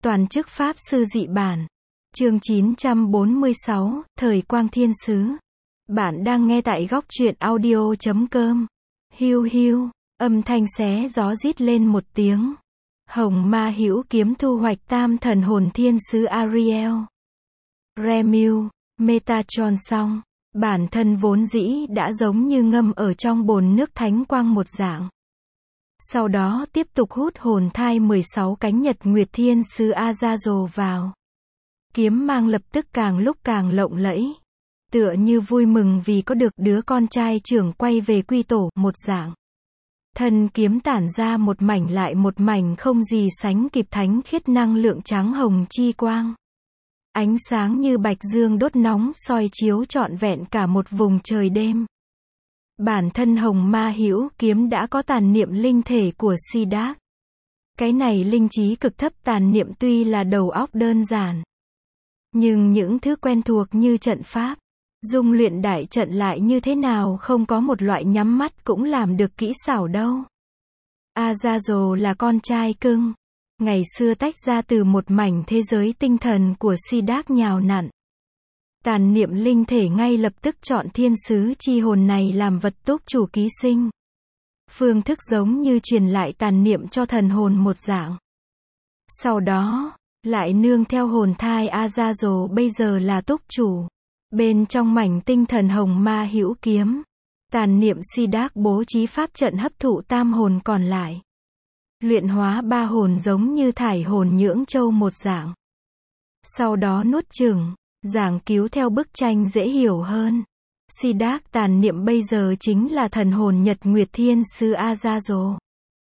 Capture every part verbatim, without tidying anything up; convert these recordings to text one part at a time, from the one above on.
Toàn chức Pháp Sư Dị Bản. Chương chín trăm bốn mươi sáu, Thời Quang Thiên Sứ. Bạn đang nghe tại góc truyện audio chấm com. Hiu hiu, âm thanh xé gió rít lên một tiếng. Hồng Ma Hữu Kiếm thu hoạch tam thần hồn thiên sứ Ariel. Remue, Metatron xong. Bản thân vốn dĩ đã giống như ngâm ở trong bồn nước thánh quang một dạng. Sau đó tiếp tục hút hồn thai mười sáu cánh nhật nguyệt thiên sứ Azazel vào. Kiếm mang lập tức càng lúc càng lộng lẫy. Tựa như vui mừng vì có được đứa con trai trưởng quay về quy tổ, một dạng. Thân kiếm tản ra một mảnh lại một mảnh không gì sánh kịp thánh khiết năng lượng trắng hồng chi quang. Ánh sáng như bạch dương đốt nóng soi chiếu trọn vẹn cả một vùng trời đêm. Bản thân Hồng Ma Hữu Kiếm đã có tàn niệm linh thể của Siddharth. Cái này linh trí cực thấp tàn niệm tuy là đầu óc đơn giản. Nhưng những thứ quen thuộc như trận pháp, dung luyện đại trận lại như thế nào không có một loại nhắm mắt cũng làm được kỹ xảo đâu. Azazel là con trai cưng. Ngày xưa tách ra từ một mảnh thế giới tinh thần của Siddharth nhào nặn. Tàn niệm linh thể ngay lập tức chọn thiên sứ chi hồn này làm vật túc chủ ký sinh. Phương thức giống như truyền lại tàn niệm cho thần hồn một dạng. Sau đó, lại nương theo hồn thai Azazel bây giờ là túc chủ. Bên trong mảnh tinh thần Hồng Ma Hữu Kiếm, tàn niệm Siddharth bố trí pháp trận hấp thụ tam hồn còn lại. Luyện hóa ba hồn giống như thải hồn nhưỡng châu một dạng. Sau đó nuốt chửng, giảng cứu theo bức tranh dễ hiểu hơn. Siddharth tàn niệm bây giờ chính là thần hồn nhật nguyệt thiên sứ Azazel.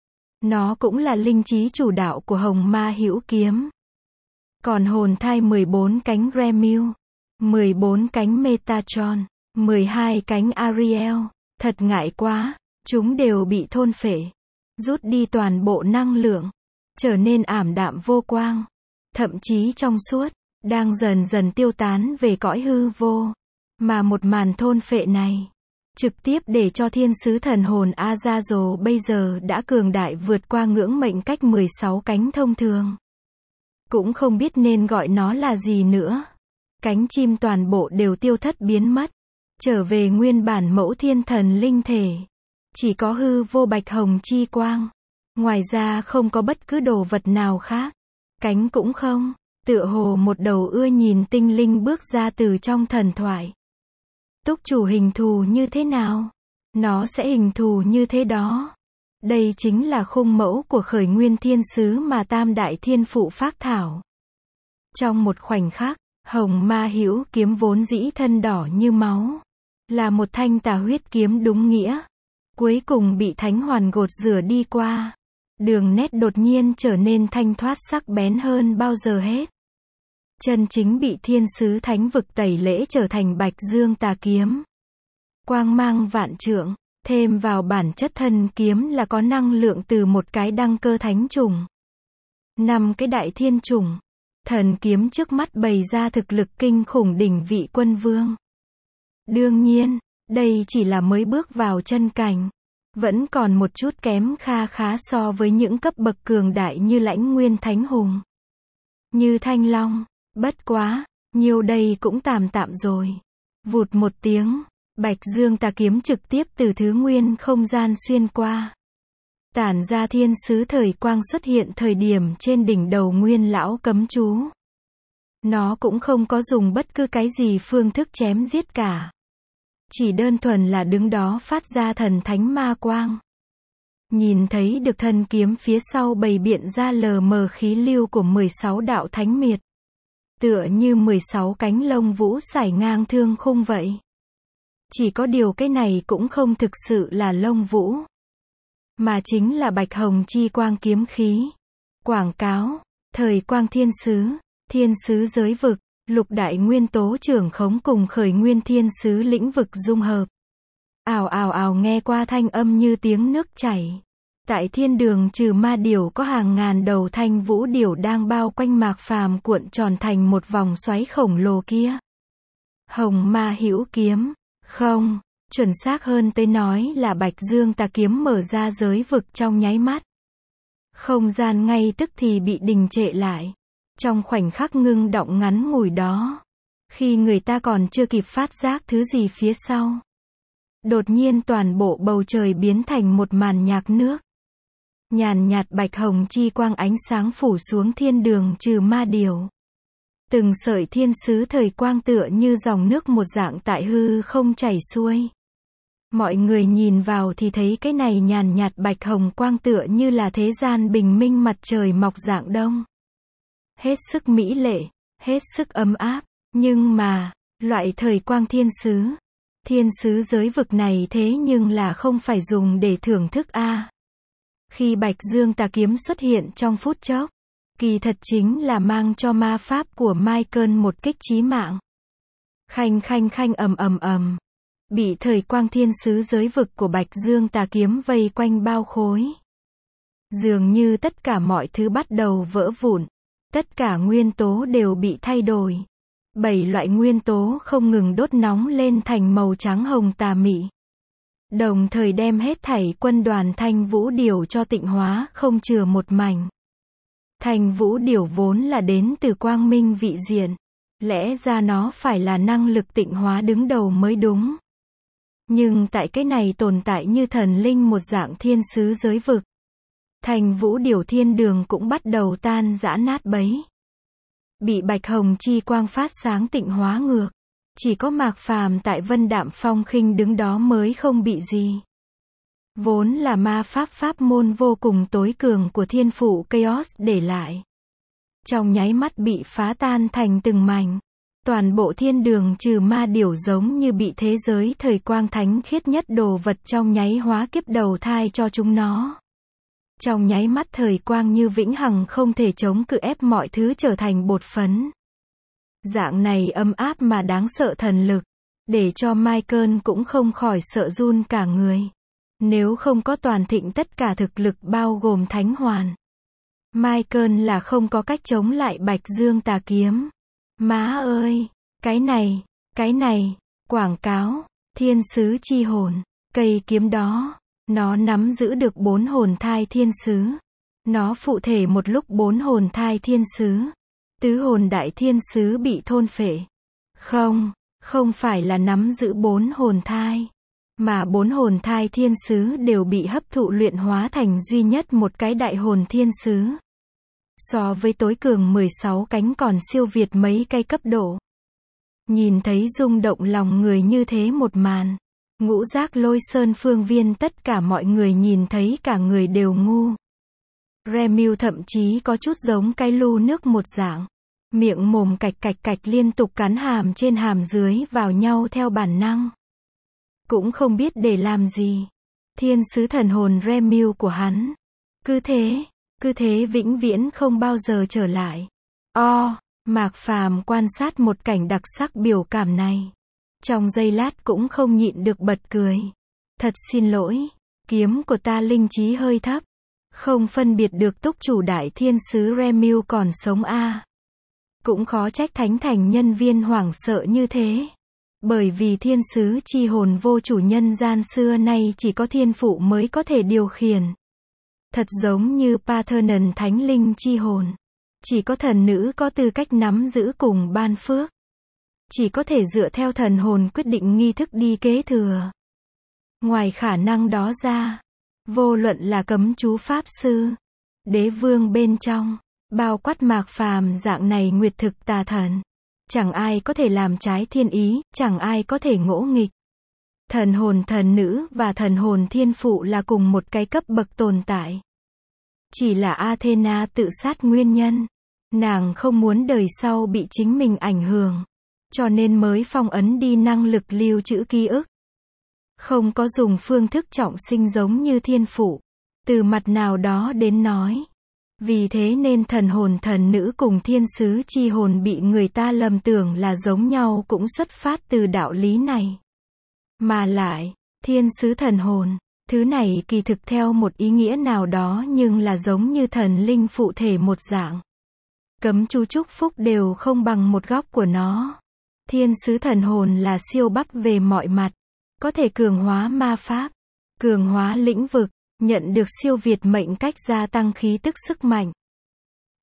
Nó cũng là linh trí chủ đạo của Hồng Ma Hữu Kiếm. Còn hồn thai mười bốn cánh Remue, mười bốn cánh Metatron, mười hai cánh Ariel, thật ngại quá, chúng đều bị thôn phệ, rút đi toàn bộ năng lượng, trở nên ảm đạm vô quang, thậm chí trong suốt, đang dần dần tiêu tán về cõi hư vô. Mà một màn thôn phệ này, trực tiếp để cho thiên sứ thần hồn Azazel bây giờ đã cường đại vượt qua ngưỡng mệnh cách mười sáu cánh thông thường. Cũng không biết nên gọi nó là gì nữa. Cánh chim toàn bộ đều tiêu thất biến mất, trở về nguyên bản mẫu thiên thần linh thể. Chỉ có hư vô bạch hồng chi quang. Ngoài ra không có bất cứ đồ vật nào khác. Cánh cũng không, tựa hồ một đầu ưa nhìn tinh linh bước ra từ trong thần thoại. Túc chủ hình thù như thế nào? Nó sẽ hình thù như thế đó. Đây chính là khung mẫu của khởi nguyên thiên sứ mà tam đại thiên phụ phác thảo. Trong một khoảnh khắc, Hồng Ma Hữu Kiếm vốn dĩ thân đỏ như máu. Là một thanh tà huyết kiếm đúng nghĩa. Cuối cùng bị thánh hoàn gột rửa đi qua. Đường nét đột nhiên trở nên thanh thoát sắc bén hơn bao giờ hết. Chân chính bị thiên sứ thánh vực tẩy lễ trở thành bạch dương tà kiếm. Quang mang vạn trượng, thêm vào bản chất thân kiếm là có năng lượng từ một cái đăng cơ thánh trùng. Năm cái đại thiên trùng. Thần kiếm trước mắt bày ra thực lực kinh khủng đỉnh vị quân vương. Đương nhiên, đây chỉ là mới bước vào chân cảnh. Vẫn còn một chút kém kha khá so với những cấp bậc cường đại như Lãnh Nguyên Thánh Hùng. Như Thanh Long, bất quá, nhiều đây cũng tạm tạm rồi. Vụt một tiếng, bạch dương tà kiếm trực tiếp từ thứ nguyên không gian xuyên qua. Tản ra thiên sứ thời quang xuất hiện thời điểm trên đỉnh đầu nguyên lão cấm chú. Nó cũng không có dùng bất cứ cái gì phương thức chém giết cả. Chỉ đơn thuần là đứng đó phát ra thần thánh ma quang. Nhìn thấy được thân kiếm phía sau bày biện ra lờ mờ khí lưu của mười sáu đạo thánh miệt. Tựa như mười sáu cánh lông vũ sải ngang thương khung vậy. Chỉ có điều cái này cũng không thực sự là lông vũ. Mà chính là bạch hồng chi quang kiếm khí. Quảng cáo, thời quang thiên sứ, thiên sứ giới vực, lục đại nguyên tố trưởng khống cùng khởi nguyên thiên sứ lĩnh vực dung hợp. Ào ào ào nghe qua thanh âm như tiếng nước chảy. Tại thiên đường trừ ma điểu có hàng ngàn đầu thanh vũ điểu đang bao quanh Mạc Phàm cuộn tròn thành một vòng xoáy khổng lồ kia. Hồng Ma Hữu Kiếm, không, chuẩn xác hơn tới nói là bạch dương tà kiếm mở ra giới vực trong nháy mắt. Không gian ngay tức thì bị đình trệ lại. Trong khoảnh khắc ngưng đọng ngắn ngủi đó, khi người ta còn chưa kịp phát giác thứ gì phía sau, đột nhiên toàn bộ bầu trời biến thành một màn nhạc nước. Nhàn nhạt bạch hồng chi quang ánh sáng phủ xuống thiên đường trừ ma điểu. Từng sợi thiên sứ thời quang tựa như dòng nước một dạng tại hư không chảy xuôi. Mọi người nhìn vào thì thấy cái này nhàn nhạt bạch hồng quang tựa như là thế gian bình minh mặt trời mọc dạng đông. Hết sức mỹ lệ, hết sức ấm áp, nhưng mà, loại thời quang thiên sứ, thiên sứ giới vực này thế nhưng là không phải dùng để thưởng thức a. À. Khi Bạch Dương tà kiếm xuất hiện trong phút chốc, kỳ thật chính là mang cho ma pháp của Michael một kích chí mạng. Khanh khanh khanh ầm ầm ầm, bị thời quang thiên sứ giới vực của Bạch Dương tà kiếm vây quanh bao khối. Dường như tất cả mọi thứ bắt đầu vỡ vụn, tất cả nguyên tố đều bị thay đổi. Bảy loại nguyên tố không ngừng đốt nóng lên thành màu trắng hồng tà mị. Đồng thời đem hết thảy quân đoàn Thanh Vũ Điểu cho tịnh hóa, không chừa một mảnh. Thanh Vũ Điểu vốn là đến từ quang minh vị diện. Lẽ ra nó phải là năng lực tịnh hóa đứng đầu mới đúng. Nhưng tại cái này tồn tại như thần linh một dạng thiên sứ giới vực. Thanh Vũ Điểu thiên đường cũng bắt đầu tan rã nát bấy. Bị bạch hồng chi quang phát sáng tịnh hóa ngược. Chỉ có Mạc Phàm tại Vân Đạm Phong Khinh đứng đó mới không bị gì. Vốn là ma pháp pháp môn vô cùng tối cường của thiên phụ Chaos để lại. Trong nháy mắt bị phá tan thành từng mảnh. Toàn bộ thiên đường trừ ma điểu giống như bị thế giới thời quang thánh khiết nhất đồ vật trong nháy hóa kiếp đầu thai cho chúng nó. Trong nháy mắt thời quang như vĩnh hằng không thể chống cự ép mọi thứ trở thành bột phấn. Dạng này ấm áp mà đáng sợ thần lực, để cho Michael cũng không khỏi sợ run cả người. Nếu không có toàn thịnh tất cả thực lực bao gồm thánh hoàn, Michael là không có cách chống lại Bạch Dương tà kiếm. Má ơi, cái này, cái này, quảng cáo, thiên sứ chi hồn, cây kiếm đó, nó nắm giữ được bốn hồn thai thiên sứ. Nó phụ thể một lúc bốn hồn thai thiên sứ. Tứ hồn đại thiên sứ bị thôn phệ. Không, không phải là nắm giữ bốn hồn thai, mà bốn hồn thai thiên sứ đều bị hấp thụ luyện hóa thành duy nhất một cái đại hồn thiên sứ. So với tối cường mười sáu cánh còn siêu việt mấy cây cấp độ. Nhìn thấy rung động lòng người như thế một màn, ngũ giác lôi sơn phương viên tất cả mọi người nhìn thấy cả người đều ngu. Remiu thậm chí có chút giống cái lu nước một dạng. Miệng mồm cạch cạch cạch liên tục cắn hàm trên hàm dưới vào nhau theo bản năng. Cũng không biết để làm gì. Thiên sứ thần hồn Remiu của hắn. Cứ thế, cứ thế vĩnh viễn không bao giờ trở lại. O, Mạc Phàm quan sát một cảnh đặc sắc biểu cảm này. Trong giây lát cũng không nhịn được bật cười. Thật xin lỗi, kiếm của ta linh trí hơi thấp. Không phân biệt được túc chủ đại thiên sứ Remiu còn sống a. À. Cũng khó trách thánh thành nhân viên hoảng sợ như thế. Bởi vì thiên sứ chi hồn vô chủ nhân gian xưa nay chỉ có thiên phụ mới có thể điều khiển. Thật giống như Parthenon thánh linh chi hồn. Chỉ có thần nữ có tư cách nắm giữ cùng ban phước. Chỉ có thể dựa theo thần hồn quyết định nghi thức đi kế thừa. Ngoài khả năng đó ra, vô luận là cấm chú pháp sư, đế vương bên trong, bao quát Mạc Phàm dạng này nguyệt thực tà thần, chẳng ai có thể làm trái thiên ý, chẳng ai có thể ngỗ nghịch. Thần hồn thần nữ và thần hồn thiên phụ là cùng một cái cấp bậc tồn tại. Chỉ là Athena tự sát nguyên nhân, nàng không muốn đời sau bị chính mình ảnh hưởng, cho nên mới phong ấn đi năng lực lưu trữ ký ức. Không có dùng phương thức trọng sinh giống như thiên phụ. Từ mặt nào đó đến nói. Vì thế nên thần hồn thần nữ cùng thiên sứ chi hồn bị người ta lầm tưởng là giống nhau cũng xuất phát từ đạo lý này. Mà lại, thiên sứ thần hồn, thứ này kỳ thực theo một ý nghĩa nào đó nhưng là giống như thần linh phụ thể một dạng. Cấm chú chúc phúc đều không bằng một góc của nó. Thiên sứ thần hồn là siêu bắp về mọi mặt. Có thể cường hóa ma pháp, cường hóa lĩnh vực, nhận được siêu việt mệnh cách gia tăng khí tức sức mạnh.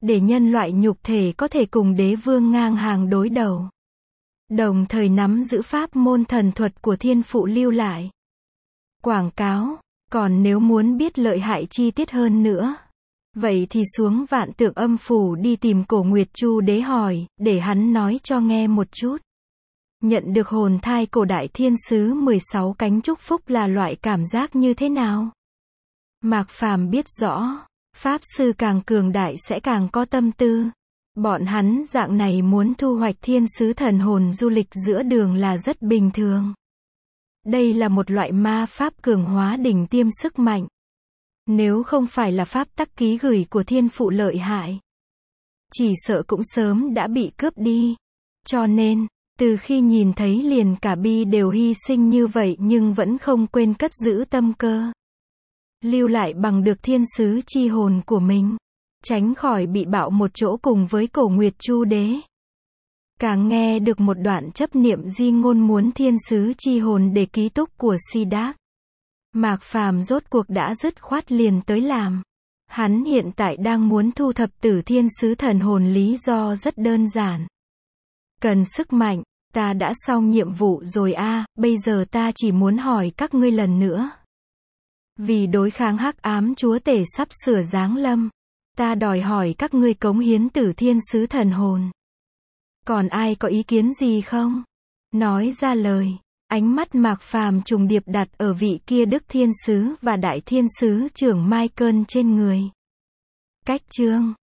để nhân loại nhục thể có thể cùng đế vương ngang hàng đối đầu. Đồng thời nắm giữ pháp môn thần thuật của thiên phụ lưu lại. Quảng cáo, còn nếu muốn biết lợi hại chi tiết hơn nữa, vậy thì xuống Vạn Tượng Âm Phủ đi tìm Cổ Nguyệt Chu Đế hỏi, để hắn nói cho nghe một chút. Nhận được hồn thai cổ đại thiên sứ mười sáu cánh chúc phúc là loại cảm giác như thế nào? Mạc Phàm biết rõ, pháp sư càng cường đại sẽ càng có tâm tư. Bọn hắn dạng này muốn thu hoạch thiên sứ thần hồn du lịch giữa đường là rất bình thường. Đây là một loại ma pháp cường hóa đỉnh tiêm sức mạnh. Nếu không phải là pháp tắc ký gửi của thiên phụ lợi hại, chỉ sợ cũng sớm đã bị cướp đi. Cho nên, từ khi nhìn thấy liền cả Bi đều hy sinh như vậy nhưng vẫn không quên cất giữ tâm cơ. Lưu lại bằng được thiên sứ chi hồn của mình, tránh khỏi bị bạo một chỗ cùng với Cổ Nguyệt Chu Đế. Càng nghe được một đoạn chấp niệm di ngôn muốn thiên sứ chi hồn để ký túc của Siddharth. Mạc Phàm rốt cuộc đã dứt khoát liền tới làm. Hắn hiện tại đang muốn thu thập tử thiên sứ thần hồn lý do rất đơn giản. Cần sức mạnh, ta đã xong nhiệm vụ rồi a, bây giờ ta chỉ muốn hỏi các ngươi lần nữa. Vì đối kháng hắc ám chúa tể sắp sửa giáng lâm, ta đòi hỏi các ngươi cống hiến tử thiên sứ thần hồn. Còn ai có ý kiến gì không? Nói ra lời. Ánh mắt Mạc Phàm trùng điệp đặt ở vị kia Đức Thiên Sứ và Đại Thiên Sứ trưởng Michael trên người. Cách chương